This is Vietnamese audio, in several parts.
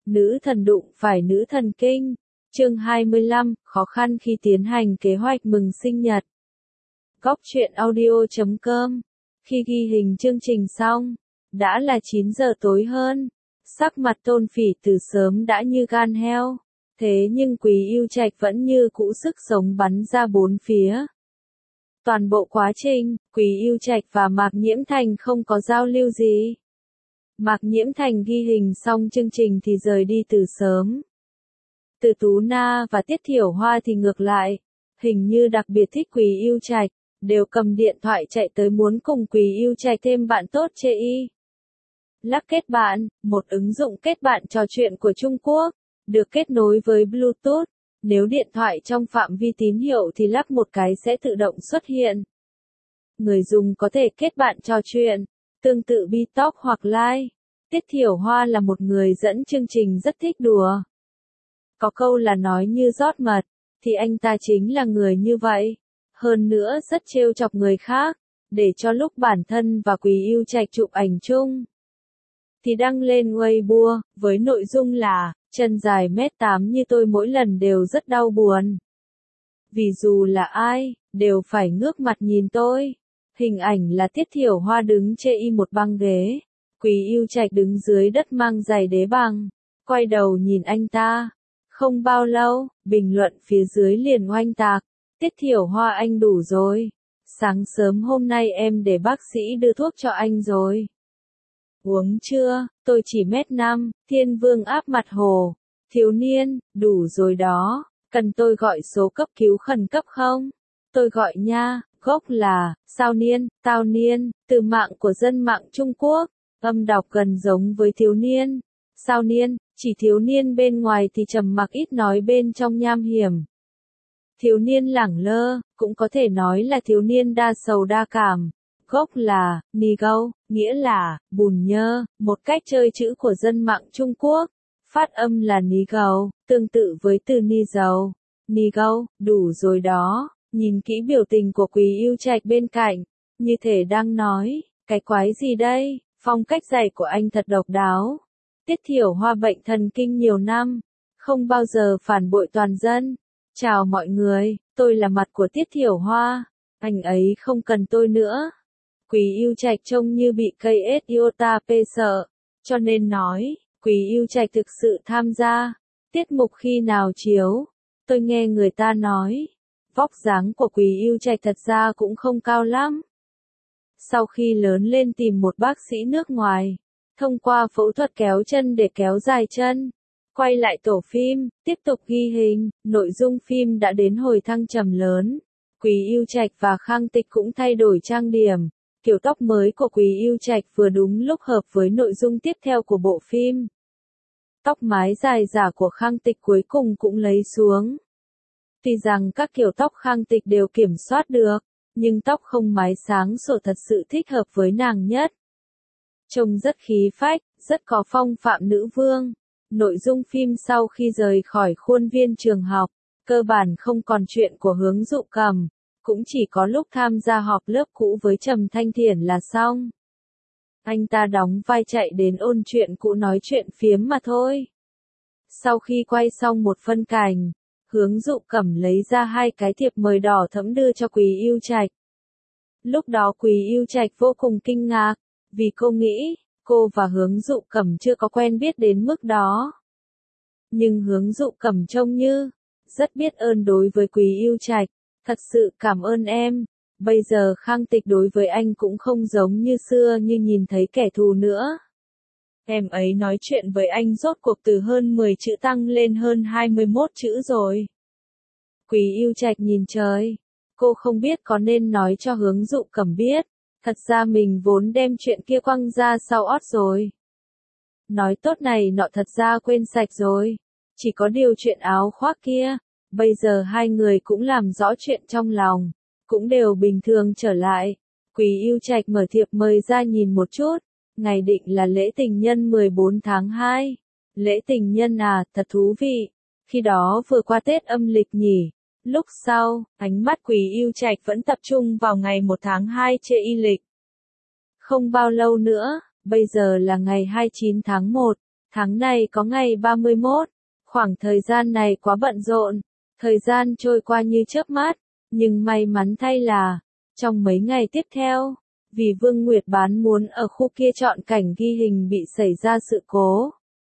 Nữ thần đụng phải nữ thần kinh. Chương 25, khó khăn khi tiến hành kế hoạch mừng sinh nhật. Góc truyện audio.com. Khi ghi hình chương trình xong, đã là 9 giờ tối hơn. Sắc mặt Tôn Phỉ từ sớm đã như gan heo. Thế nhưng Quý Yêu Trạch vẫn như cũ sức sống bắn ra bốn phía. Toàn bộ quá trình, Quý Yêu Trạch và Mạc Nhiễm Thành không có giao lưu gì. Mạc Nhiễm Thành ghi hình xong chương trình thì rời đi từ sớm. Từ Tú Na và Tiết Thiểu Hoa thì ngược lại, hình như đặc biệt thích Quý Yêu Trạch, đều cầm điện thoại chạy tới muốn cùng Quý Yêu Trạch thêm bạn tốt chê y. Lắc kết bạn, một ứng dụng kết bạn trò chuyện của Trung Quốc, được kết nối với Bluetooth. Nếu điện thoại trong phạm vi tín hiệu thì lắc một cái sẽ tự động xuất hiện. Người dùng có thể kết bạn trò chuyện, tương tự BeeTalk hoặc Line. Tiết Thiểu Hoa là một người dẫn chương trình rất thích đùa. Có câu là nói như rót mật, thì anh ta chính là người như vậy. Hơn nữa rất trêu chọc người khác, để cho lúc bản thân và Quý Yêu Trạch chụp ảnh chung thì đăng lên Weibo, với nội dung là, chân dài 1m8 như tôi mỗi lần đều rất đau buồn. Vì dù là ai, đều phải ngước mặt nhìn tôi. Hình ảnh là Tiết Thiểu Hoa đứng chê y một băng ghế. Quý Yêu Trạch đứng dưới đất mang giày đế bằng, quay đầu nhìn anh ta. Không bao lâu, bình luận phía dưới liền oanh tạc. Tiết Thiểu Hoa anh đủ rồi. Sáng sớm hôm nay em để bác sĩ đưa thuốc cho anh rồi. Uống chưa, tôi chỉ 1m5, Thiên Vương áp mặt hồ. Thiếu niên, đủ rồi đó, cần tôi gọi số cấp cứu khẩn cấp không? Tôi gọi nha, gốc là, sao niên, tao niên, từ mạng của dân mạng Trung Quốc, âm đọc gần giống với thiếu niên. Sao niên, chỉ thiếu niên bên ngoài thì trầm mặc ít nói bên trong nham hiểm. Thiếu niên lẳng lơ, cũng có thể nói là thiếu niên đa sầu đa cảm. Gốc là, ni gâu, nghĩa là, bùn nhơ, một cách chơi chữ của dân mạng Trung Quốc. Phát âm là ni gâu, tương tự với từ ni dầu. Ni gâu, đủ rồi đó, nhìn kỹ biểu tình của Quý Yêu Trạch bên cạnh, như thể đang nói, cái quái gì đây, phong cách dạy của anh thật độc đáo. Tiết Thiểu Hoa bệnh thần kinh nhiều năm, không bao giờ phản bội toàn dân. Chào mọi người, tôi là mặt của Tiết Thiểu Hoa, anh ấy không cần tôi nữa. Quý Yêu Trạch trông như bị cây ếch iota p sợ, cho nên nói, Quý Yêu Trạch thực sự tham gia. Tiết mục khi nào chiếu? Tôi nghe người ta nói, vóc dáng của Quý Yêu Trạch thật ra cũng không cao lắm. Sau khi lớn lên tìm một bác sĩ nước ngoài, thông qua phẫu thuật kéo chân để kéo dài chân, quay lại tổ phim, tiếp tục ghi hình, nội dung phim đã đến hồi thăng trầm lớn. Quý Yêu Trạch và Khang Tịch cũng thay đổi trang điểm. Kiểu tóc mới của Quý Yêu Trạch vừa đúng lúc hợp với nội dung tiếp theo của bộ phim. Tóc mái dài giả của Khang Tịch cuối cùng cũng lấy xuống. Tuy rằng các kiểu tóc Khang Tịch đều kiểm soát được, nhưng tóc không mái sáng sủa thật sự thích hợp với nàng nhất. Trông rất khí phách, rất có phong phạm nữ vương. Nội dung phim sau khi rời khỏi khuôn viên trường học, cơ bản không còn chuyện của Hướng Dụ Cầm. Cũng chỉ có lúc tham gia họp lớp cũ với Trầm Thanh Thiển là xong. Anh ta đóng vai chạy đến ôn chuyện cũ nói chuyện phiếm mà thôi. Sau khi quay xong một phân cảnh, Hướng Dụ Cẩm lấy ra 2 cái thiệp mời đỏ thẫm đưa cho Quý Yêu Trạch. Lúc đó Quý Yêu Trạch vô cùng kinh ngạc, vì cô nghĩ, cô và Hướng Dụ Cẩm chưa có quen biết đến mức đó. Nhưng Hướng Dụ Cẩm trông như, rất biết ơn đối với Quý Yêu Trạch. Thật sự cảm ơn em, bây giờ Khang Tịch đối với anh cũng không giống như xưa như nhìn thấy kẻ thù nữa. Em ấy nói chuyện với anh rốt cuộc từ hơn 10 chữ tăng lên hơn 21 chữ rồi. Quý Yêu Trạch nhìn trời, cô không biết có nên nói cho Hướng Dụ Cẩm biết, thật ra mình vốn đem chuyện kia quăng ra sau ót rồi. Nói tốt này nọ thật ra quên sạch rồi, chỉ có điều chuyện áo khoác kia. Bây giờ hai người cũng làm rõ chuyện trong lòng, cũng đều bình thường trở lại. Quý Yêu Trạch mở thiệp mời ra nhìn một chút, ngày định là lễ tình nhân 14 tháng 2. Lễ tình nhân à, thật thú vị. Khi đó vừa qua Tết âm lịch nhỉ. Lúc sau, ánh mắt Quý Yêu Trạch vẫn tập trung vào ngày 1 tháng 2 chê y lịch. Không bao lâu nữa, bây giờ là ngày 29 tháng 1. Tháng này có ngày 31, khoảng thời gian này quá bận rộn, thời gian trôi qua như chớp mắt, nhưng may mắn thay là, trong mấy ngày tiếp theo, vì Vương Nguyệt Bán muốn ở khu kia chọn cảnh ghi hình bị xảy ra sự cố.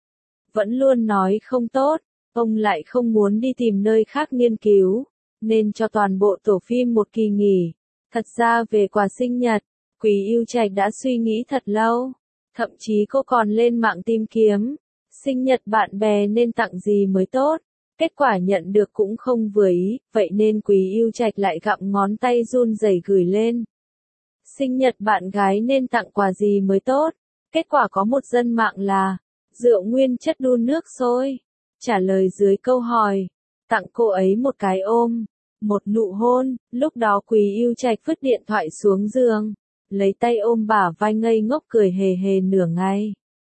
Vẫn luôn nói không tốt, ông lại không muốn đi tìm nơi khác nghiên cứu, nên cho toàn bộ tổ phim một kỳ nghỉ. Thật ra về quà sinh nhật, Quý Yêu Trạch đã suy nghĩ thật lâu, thậm chí cô còn lên mạng tìm kiếm, sinh nhật bạn bè nên tặng gì mới tốt. Kết quả nhận được cũng không vừa ý, vậy nên Quý Yêu Trạch lại gặm ngón tay run rẩy gửi lên. Sinh nhật bạn gái nên tặng quà gì mới tốt? Kết quả có một dân mạng là rượu nguyên chất đun nước sôi. Trả lời dưới câu hỏi, tặng cô ấy một cái ôm, một nụ hôn. Lúc đó Quý Yêu Trạch vứt điện thoại xuống giường, lấy tay ôm bả vai ngây ngốc cười hề hề nửa ngày.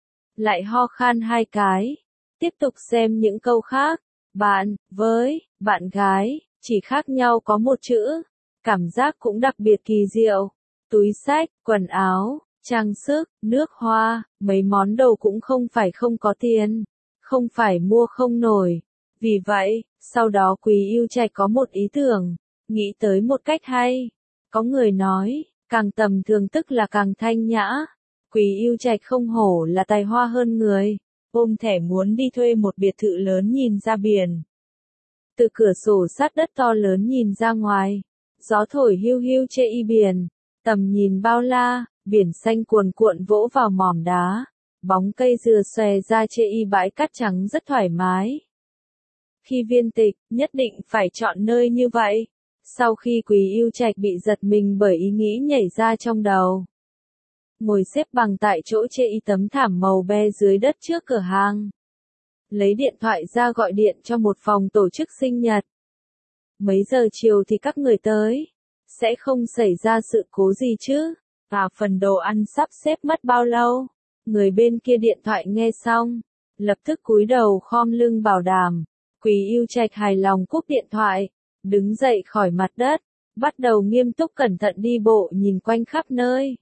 Lại ho khan 2 cái. Tiếp tục xem những câu khác. Bạn, với, bạn gái, chỉ khác nhau có một chữ. Cảm giác cũng đặc biệt kỳ diệu. Túi xách, quần áo, trang sức, nước hoa, mấy món đồ cũng không phải không có tiền. Không phải mua không nổi. Vì vậy, sau đó Quý Yêu Trạch có một ý tưởng, nghĩ tới một cách hay. Có người nói, càng tầm thường tức là càng thanh nhã. Quý Yêu Trạch không hổ là tài hoa hơn người. Ôm thẻ muốn đi thuê một biệt thự lớn nhìn ra biển. Từ cửa sổ sát đất to lớn nhìn ra ngoài, gió thổi hiu hiu chê y biển, tầm nhìn bao la, biển xanh cuồn cuộn vỗ vào mỏm đá, bóng cây dừa xòe ra chê y bãi cát trắng rất thoải mái. Khi viên tịch, nhất định phải chọn nơi như vậy. Sau khi Quý Yêu Trạch bị giật mình bởi ý nghĩ nhảy ra trong đầu. Ngồi xếp bằng tại chỗ chê y tấm thảm màu be dưới đất trước cửa hàng. Lấy điện thoại ra gọi điện cho một phòng tổ chức sinh nhật. Mấy giờ chiều thì các người tới? Sẽ không xảy ra sự cố gì chứ? Và phần đồ ăn sắp xếp mất bao lâu? Người bên kia điện thoại nghe xong, lập tức cúi đầu khom lưng bảo đảm. Quý Yêu Trạch hài lòng cúp điện thoại, đứng dậy khỏi mặt đất, bắt đầu nghiêm túc cẩn thận đi bộ nhìn quanh khắp nơi.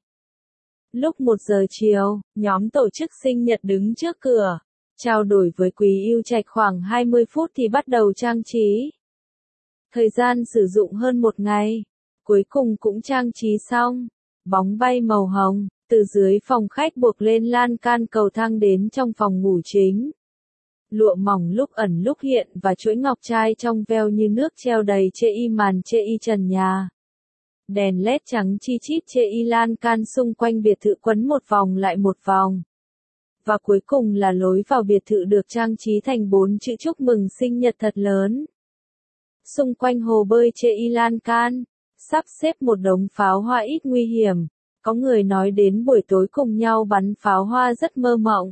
Lúc 1 giờ chiều, nhóm tổ chức sinh nhật đứng trước cửa, trao đổi với Quý Yêu Trạch khoảng 20 phút thì bắt đầu trang trí. Thời gian sử dụng hơn 1 ngày, cuối cùng cũng trang trí xong. Bóng bay màu hồng, từ dưới phòng khách buộc lên lan can cầu thang đến trong phòng ngủ chính. Lụa mỏng lúc ẩn lúc hiện và chuỗi ngọc trai trong veo như nước treo đầy chê y màn chê y trần nhà. Đèn led trắng chi chít chê y lan can xung quanh biệt thự quấn một vòng lại một vòng. Và cuối cùng là lối vào biệt thự được trang trí thành 4 chữ chúc mừng sinh nhật thật lớn. Xung quanh hồ bơi chê y lan can, sắp xếp một đống pháo hoa ít nguy hiểm. Có người nói đến buổi tối cùng nhau bắn pháo hoa rất mơ mộng.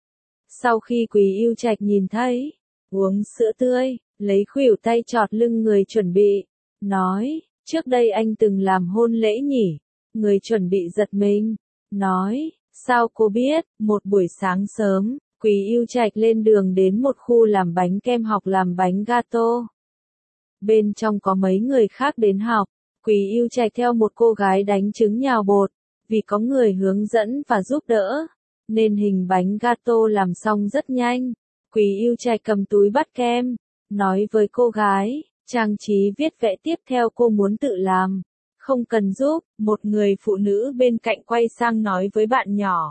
Sau khi Quý Yêu Trạch nhìn thấy, uống sữa tươi, lấy khuỷu tay chọt lưng người chuẩn bị, nói, trước đây anh từng làm hôn lễ nhỉ? Người chuẩn bị giật mình, nói, sao cô biết? Một buổi sáng sớm, Quý Yêu Trạch lên đường đến một khu làm bánh kem học làm bánh gato. Bên trong có mấy người khác đến học, Quý Yêu Trạch theo một cô gái đánh trứng nhào bột, vì có người hướng dẫn và giúp đỡ, nên hình bánh gato làm xong rất nhanh. Quý Yêu Trạch cầm túi bắt kem, nói với cô gái, trang trí viết vẽ tiếp theo cô muốn tự làm, không cần giúp. Một người phụ nữ bên cạnh quay sang nói với bạn nhỏ.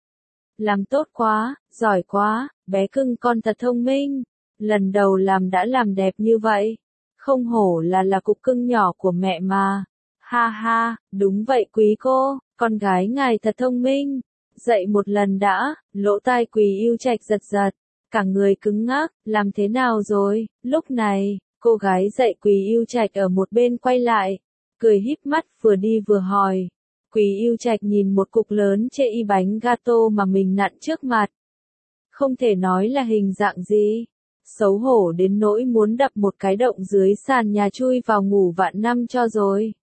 Làm tốt quá, giỏi quá, bé cưng con thật thông minh, lần đầu làm đã làm đẹp như vậy, không hổ là cục cưng nhỏ của mẹ mà. Ha ha, đúng vậy quý cô, con gái ngài thật thông minh. Dậy một lần đã, lỗ tai Quý Yêu Trạch giật giật, cả người cứng ngắc, làm thế nào rồi? Lúc này, cô gái dạy Quý Yêu Trạch ở một bên quay lại, cười híp mắt vừa đi vừa hỏi. Quý Yêu Trạch nhìn một cục lớn chê y bánh gato mà mình nặn trước mặt. Không thể nói là hình dạng gì. Xấu hổ đến nỗi muốn đập một cái động dưới sàn nhà chui vào ngủ vạn năm cho rồi.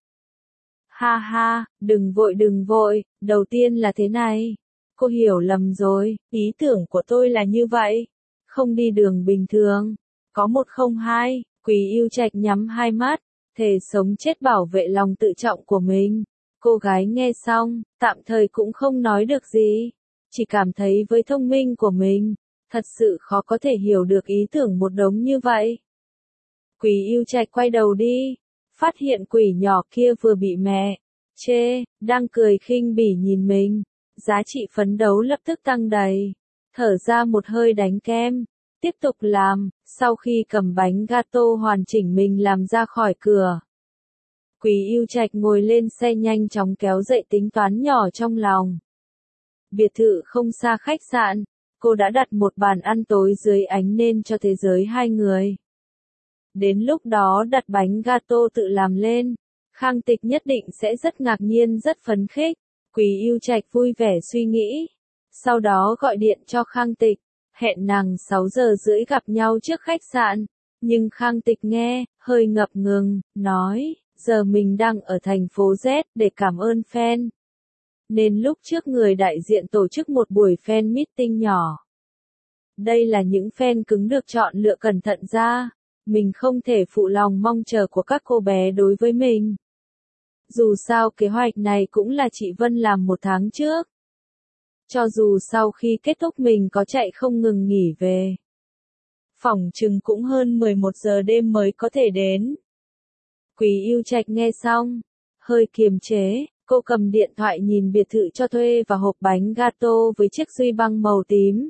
Ha ha, đừng vội, đầu tiên là thế này. Cô hiểu lầm rồi, ý tưởng của tôi là như vậy. Không đi đường bình thường. Có 102, Quý Yêu Trạch nhắm hai mắt, thề sống chết bảo vệ lòng tự trọng của mình. Cô gái nghe xong, tạm thời cũng không nói được gì. Chỉ cảm thấy với thông minh của mình, Thật sự khó có thể hiểu được ý tưởng một đống như vậy. Quý Yêu Trạch quay đầu đi, phát hiện quỷ nhỏ kia vừa bị mẹ chê, đang cười khinh bỉ nhìn mình. Giá trị phấn đấu lập tức tăng đầy. Thở ra một hơi đánh kem. Tiếp tục làm, sau khi cầm bánh gato hoàn chỉnh mình làm ra khỏi cửa. Quý Yêu Trạch ngồi lên xe nhanh chóng kéo dậy tính toán nhỏ trong lòng. Biệt thự không xa khách sạn, cô đã đặt một bàn ăn tối dưới ánh nến cho thế giới hai người. Đến lúc đó đặt bánh gato tự làm lên, Khang Tịch nhất định sẽ rất ngạc nhiên rất phấn khích. Quý Yêu Trạch vui vẻ suy nghĩ. Sau đó gọi điện cho Khang Tịch, hẹn nàng 6 giờ rưỡi gặp nhau trước khách sạn. Nhưng Khang Tịch nghe, hơi ngập ngừng, nói, giờ mình đang ở thành phố Z để cảm ơn fan. Nên lúc trước người đại diện tổ chức một buổi fan meeting nhỏ. Đây là những fan cứng được chọn lựa cẩn thận ra. Mình không thể phụ lòng mong chờ của các cô bé đối với mình. Dù sao kế hoạch này cũng là chị Vân làm 1 tháng trước. Cho dù sau khi kết thúc mình có chạy không ngừng nghỉ về. Phỏng chừng cũng hơn 11 giờ đêm mới có thể đến. Quý Yêu Trạch nghe xong, hơi kiềm chế, cô cầm điện thoại nhìn biệt thự cho thuê và hộp bánh gato với chiếc duy băng màu tím.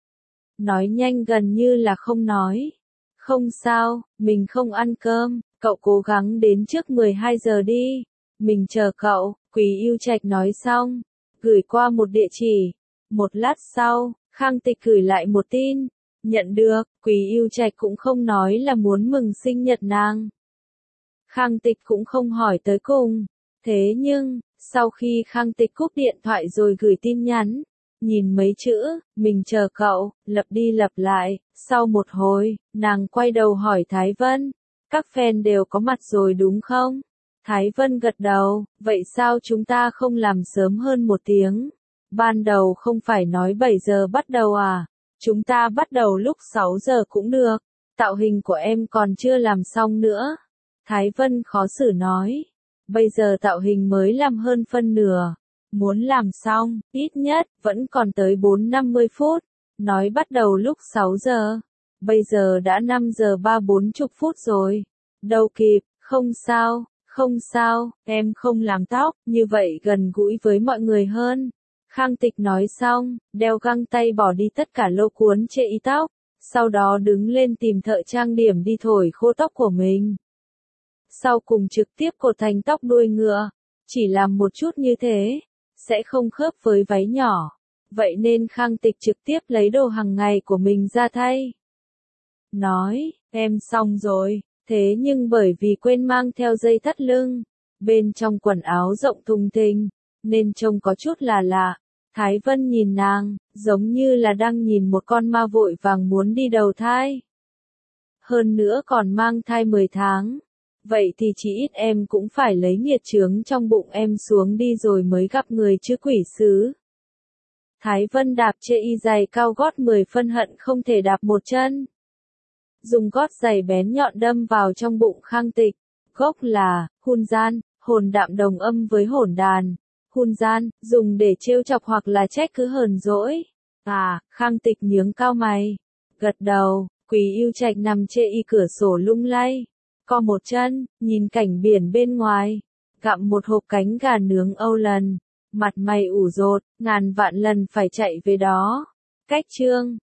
Nói nhanh gần như là không nói. Không sao, mình không ăn cơm, cậu cố gắng đến trước 12 giờ đi. Mình chờ cậu, Quý Yêu Trạch nói xong, gửi qua một địa chỉ. Một lát sau, Khang Tịch gửi lại một tin. Nhận được, Quý Yêu Trạch cũng không nói là muốn mừng sinh nhật nàng. Khang Tịch cũng không hỏi tới cùng. Thế nhưng, sau khi Khang Tịch cúp điện thoại rồi gửi tin nhắn, nhìn mấy chữ, mình chờ cậu, lặp đi lặp lại. Sau một hồi, nàng quay đầu hỏi Thái Vân, các fan đều có mặt rồi đúng không? Thái Vân gật đầu, vậy sao chúng ta không làm sớm hơn 1 tiếng? Ban đầu không phải nói 7 giờ bắt đầu à? Chúng ta bắt đầu lúc 6 giờ cũng được. Tạo hình của em còn chưa làm xong nữa. Thái Vân khó xử nói. Bây giờ tạo hình mới làm hơn phân nửa. Muốn làm xong, ít nhất, vẫn còn tới 4-50 phút. Nói bắt đầu lúc 6 giờ. Bây giờ đã 5 giờ 30-40 phút rồi. Đâu kịp, không sao, không sao, em không làm tóc, như vậy gần gũi với mọi người hơn. Khang Tịch nói xong, đeo găng tay bỏ đi tất cả lô cuốn chệ y tóc. Sau đó đứng lên tìm thợ trang điểm đi thổi khô tóc của mình. Sau cùng trực tiếp cột thành tóc đuôi ngựa. Chỉ làm một chút như thế, sẽ không khớp với váy nhỏ. Vậy nên Khang Tịch trực tiếp lấy đồ hàng ngày của mình ra thay. Nói, em xong rồi, thế nhưng bởi vì quên mang theo dây thắt lưng, bên trong quần áo rộng thùng thình, nên trông có chút là lạ. Thái Vân nhìn nàng, giống như là đang nhìn một con ma vội vàng muốn đi đầu thai. Hơn nữa còn mang thai 10 tháng. Vậy thì chỉ ít em cũng phải lấy nghiệt chướng trong bụng em xuống đi rồi mới gặp người chứ quỷ sứ. Thái Vân đạp chệ y giày cao gót 10 phân hận không thể đạp một chân. Dùng gót giày bén nhọn đâm vào trong bụng Khang Tịch. Gốc là, hun gian, hồn đạm đồng âm với hồn đàn. Hun gian, dùng để trêu chọc hoặc là trách cứ hờn dỗi. À, Khang Tịch nhướng cao mày. Gật đầu, Quý Yêu Trạch nằm chệ y cửa sổ lung lay. Co một chân, nhìn cảnh biển bên ngoài. Gặm một hộp cánh gà nướng Âu lần. Mặt mày ủ rột, ngàn vạn lần phải chạy về đó. Cách chương